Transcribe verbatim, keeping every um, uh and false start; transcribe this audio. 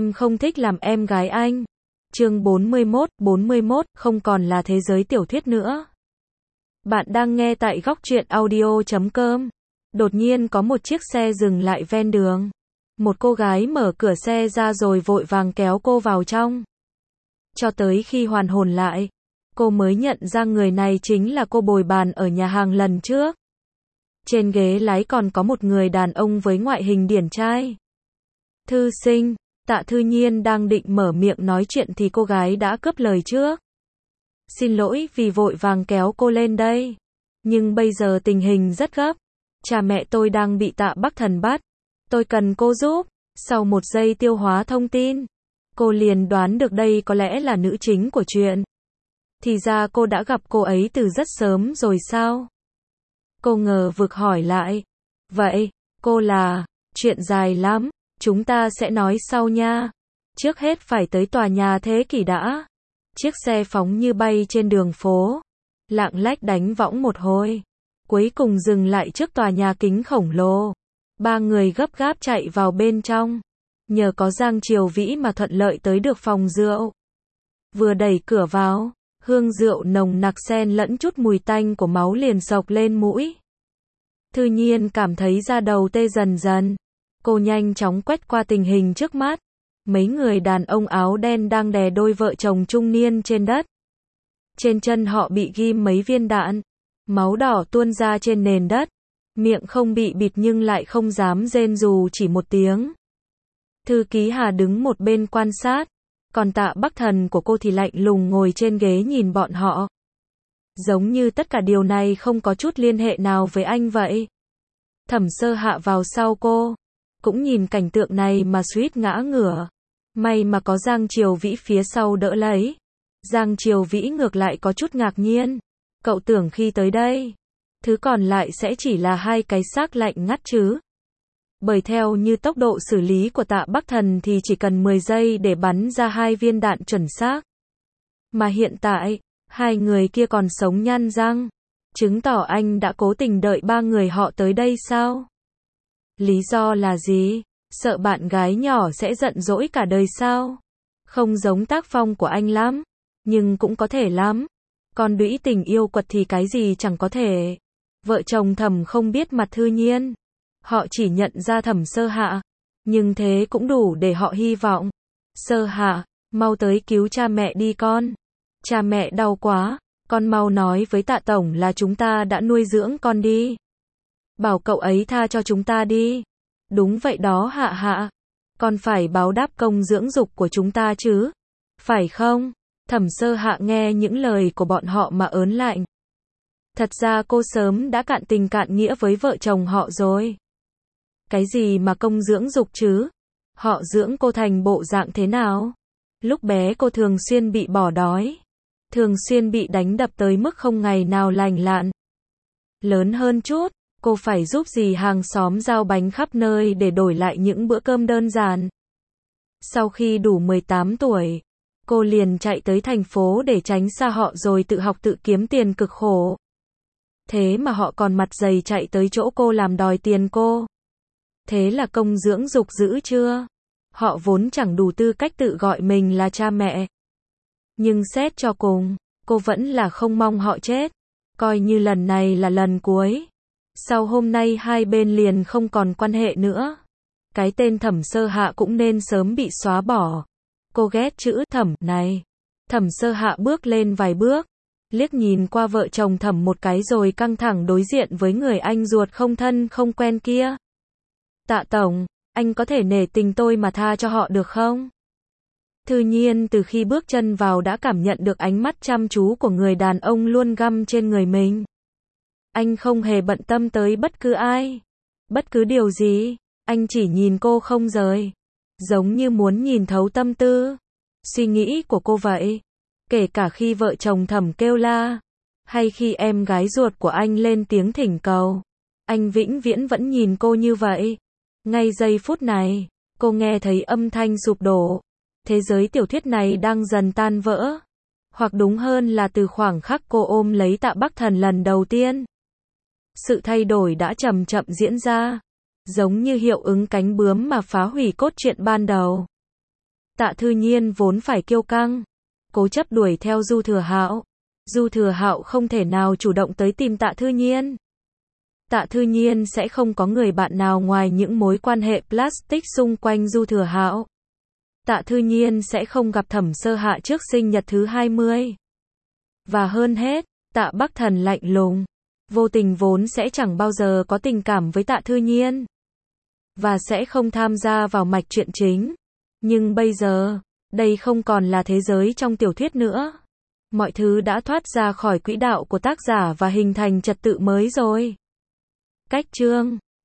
Em không thích làm em gái anh. Chương bốn mươi mốt, bốn mươi mốt, không còn là thế giới tiểu thuyết nữa. Bạn đang nghe tại góc truyện audio chấm com. Đột nhiên có một chiếc xe dừng lại ven đường. Một cô gái mở cửa xe ra rồi vội vàng kéo cô vào trong. Cho tới khi hoàn hồn lại, cô mới nhận ra người này chính là cô bồi bàn ở nhà hàng lần trước. Trên ghế lái còn có một người đàn ông với ngoại hình điển trai. Thư sinh. Tạ Thư Nhiên đang định mở miệng nói chuyện thì cô gái đã cướp lời trước. Xin lỗi vì vội vàng kéo cô lên đây. Nhưng bây giờ tình hình rất gấp. Cha mẹ tôi đang bị Tạ Bắc Thần bắt. Tôi cần cô giúp. Sau một giây tiêu hóa thông tin, cô liền đoán được đây có lẽ là nữ chính của chuyện. Thì ra cô đã gặp cô ấy từ rất sớm rồi sao? Cô ngờ vực hỏi lại. Vậy, cô là... Chuyện dài lắm. Chúng ta sẽ nói sau nha. Trước hết phải tới tòa nhà thế kỷ đã. Chiếc xe phóng như bay trên đường phố. Lạng lách đánh võng một hồi. Cuối cùng dừng lại trước tòa nhà kính khổng lồ. Ba người gấp gáp chạy vào bên trong. Nhờ có Giang Triều Vĩ mà thuận lợi tới được phòng rượu. Vừa đẩy cửa vào, hương rượu nồng nặc xen lẫn chút mùi tanh của máu liền xộc lên mũi. Thư Nhiên cảm thấy da đầu tê dần dần. Cô nhanh chóng quét qua tình hình trước mắt. Mấy người đàn ông áo đen đang đè đôi vợ chồng trung niên trên đất. Trên chân họ bị ghim mấy viên đạn. Máu đỏ tuôn ra trên nền đất. Miệng không bị bịt nhưng lại không dám rên dù chỉ một tiếng. Thư ký Hà đứng một bên quan sát. Còn Tạ Bắc Thần của cô thì lạnh lùng ngồi trên ghế nhìn bọn họ. Giống như tất cả điều này không có chút liên hệ nào với anh vậy. Thẩm Sơ Hạ vào sau cô. Cũng nhìn cảnh tượng này mà suýt ngã ngửa. May mà có Giang Triều Vĩ phía sau đỡ lấy. Giang Triều Vĩ ngược lại có chút ngạc nhiên. Cậu tưởng khi tới đây, thứ còn lại sẽ chỉ là hai cái xác lạnh ngắt chứ. Bởi theo như tốc độ xử lý của Tạ Bắc Thần thì chỉ cần mười giây để bắn ra hai viên đạn chuẩn xác. Mà hiện tại, hai người kia còn sống nhăn răng. Chứng tỏ anh đã cố tình đợi ba người họ tới đây sao? Lý do là gì? Sợ bạn gái nhỏ sẽ giận dỗi cả đời sao? Không giống tác phong của anh lắm. Nhưng cũng có thể lắm. Còn đũy tình yêu quật thì cái gì chẳng có thể. Vợ chồng Thẩm không biết mặt Thư Nhiên. Họ chỉ nhận ra Thẩm Sơ Hạ. Nhưng thế cũng đủ để họ hy vọng. Sơ Hạ, mau tới cứu cha mẹ đi con. Cha mẹ đau quá. Con mau nói với Tạ Tổng là chúng ta đã nuôi dưỡng con đi. Bảo cậu ấy tha cho chúng ta đi. Đúng vậy đó Hạ Hạ. Con phải báo đáp công dưỡng dục của chúng ta chứ. Phải không? Thẩm Sơ Hạ nghe những lời của bọn họ mà ớn lạnh. Thật ra cô sớm đã cạn tình cạn nghĩa với vợ chồng họ rồi. Cái gì mà công dưỡng dục chứ? Họ dưỡng cô thành bộ dạng thế nào? Lúc bé cô thường xuyên bị bỏ đói. Thường xuyên bị đánh đập tới mức không ngày nào lành lặn. Lớn hơn chút, cô phải giúp dì hàng xóm giao bánh khắp nơi để đổi lại những bữa cơm đơn giản. Sau khi đủ mười tám tuổi, cô liền chạy tới thành phố để tránh xa họ rồi tự học tự kiếm tiền cực khổ. Thế mà họ còn mặt dày chạy tới chỗ cô làm đòi tiền cô. Thế là công dưỡng dục dữ chưa? Họ vốn chẳng đủ tư cách tự gọi mình là cha mẹ. Nhưng xét cho cùng, cô vẫn là không mong họ chết. Coi như lần này là lần cuối. Sau hôm nay hai bên liền không còn quan hệ nữa. Cái tên Thẩm Sơ Hạ cũng nên sớm bị xóa bỏ. Cô ghét chữ Thẩm này. Thẩm Sơ Hạ bước lên vài bước. Liếc nhìn qua vợ chồng Thẩm một cái rồi căng thẳng đối diện với người anh ruột không thân không quen kia. Tạ Tổng, anh có thể nể tình tôi mà tha cho họ được không? Thư Nhiên từ khi bước chân vào đã cảm nhận được ánh mắt chăm chú của người đàn ông luôn găm trên người mình. Anh không hề bận tâm tới bất cứ ai. Bất cứ điều gì. Anh chỉ nhìn cô không rời. Giống như muốn nhìn thấu tâm tư, suy nghĩ của cô vậy. Kể cả khi vợ chồng Thẩm kêu la. Hay khi em gái ruột của anh lên tiếng thỉnh cầu. Anh vĩnh viễn vẫn nhìn cô như vậy. Ngay giây phút này, cô nghe thấy âm thanh sụp đổ. Thế giới tiểu thuyết này đang dần tan vỡ. Hoặc đúng hơn là từ khoảng khắc cô ôm lấy Tạ Bắc Thần lần đầu tiên. Sự thay đổi đã chậm chậm diễn ra. Giống như hiệu ứng cánh bướm mà phá hủy cốt truyện ban đầu. Tạ Thư Nhiên vốn phải kiêu căng, cố chấp đuổi theo Du Thừa Hạo. Du Thừa Hạo không thể nào chủ động tới tìm Tạ Thư Nhiên. Tạ Thư Nhiên sẽ không có người bạn nào ngoài những mối quan hệ plastic xung quanh Du Thừa Hạo. Tạ Thư Nhiên sẽ không gặp Thẩm Sơ Hạ trước sinh nhật thứ hai mươi. Và hơn hết, Tạ Bắc Thần lạnh lùng, vô tình vốn sẽ chẳng bao giờ có tình cảm với Tạ Thư Nhiên. Và sẽ không tham gia vào mạch truyện chính. Nhưng bây giờ, đây không còn là thế giới trong tiểu thuyết nữa. Mọi thứ đã thoát ra khỏi quỹ đạo của tác giả và hình thành trật tự mới rồi. Cách chương